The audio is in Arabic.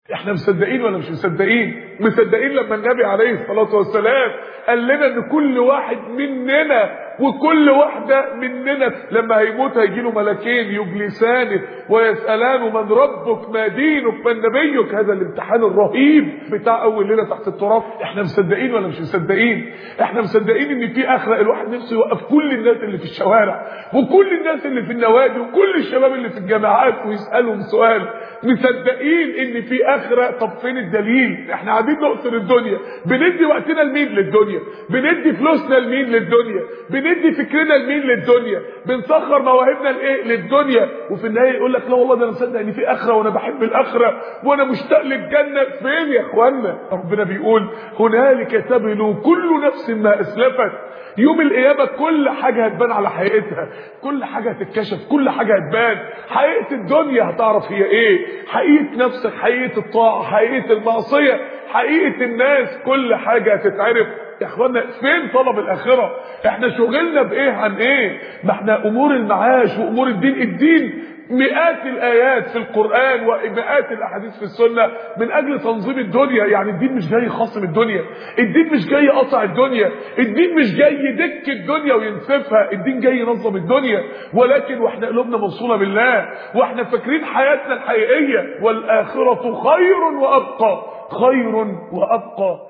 احنا مصدقين ولا مش مصدقين؟ مصدقين لما النبي عليه الصلاة والسلام قال لنا ان كل واحد مننا وكل واحدة مننا لما هيموت هيجي له ملكين يجلسانه ويسألانه من ربك ما دينك من نبيك. هذا الامتحان الرهيب بتاع اول ليلة تحت التراب. احنا مصدقين ولا مش مصدقين؟ احنا مصدقين ان في اخرة الواحد نفسه يوقف كل الناس اللي في الشوارع وكل الناس اللي في النوادي وكل الشباب اللي في الجامعات ويسألهم سؤال. مصدقين ان في اخرة. طب فين الدليل؟ احنا قاعدين نقصر الدنيا، بندي وقتنا لمين؟ للدنيا. بندي فلوسنا لمين؟ للدنيا. بندي فكرنا لمين؟ للدنيا. بنسخر مواهبنا لايه؟ للدنيا. وفي النهايه يقول لك لا والله ده انا مصدق ان في اخره وانا بحب الاخره وانا مشتاق للجنه. فين يا اخوانا؟ ربنا بيقول هنالك تبلو كل نفس ما اسلفت. يوم القيامه كل حاجه هتبان على حقيقتها، كل حاجه هتتكشف، كل حاجه هتبان. حقيقه الدنيا هتعرف هي ايه، حقيقه نفسك، حقيقه الطاعه، حقيقه المعصيه، حقيقه الناس، كل حاجه هتتعرف. يا اخوانا فين طلب الاخره؟ احنا شغلنا بايه عن ايه؟ ما احنا امور المعاش وامور الدين مئات الايات في القرآن ومئات الاحاديث في السنة من اجل تنظيم الدنيا. يعني الدين مش جاي يخصم الدنيا، الدين مش جاي يقطع الدنيا، الدين مش جاي يدك الدنيا وينسفها، الدين جاي ينظم الدنيا. ولكن واحنا قلوبنا موصولة بالله واحنا فاكرين حياتنا الحقيقية. والآخرة خير وأبقى، خير وأبقى.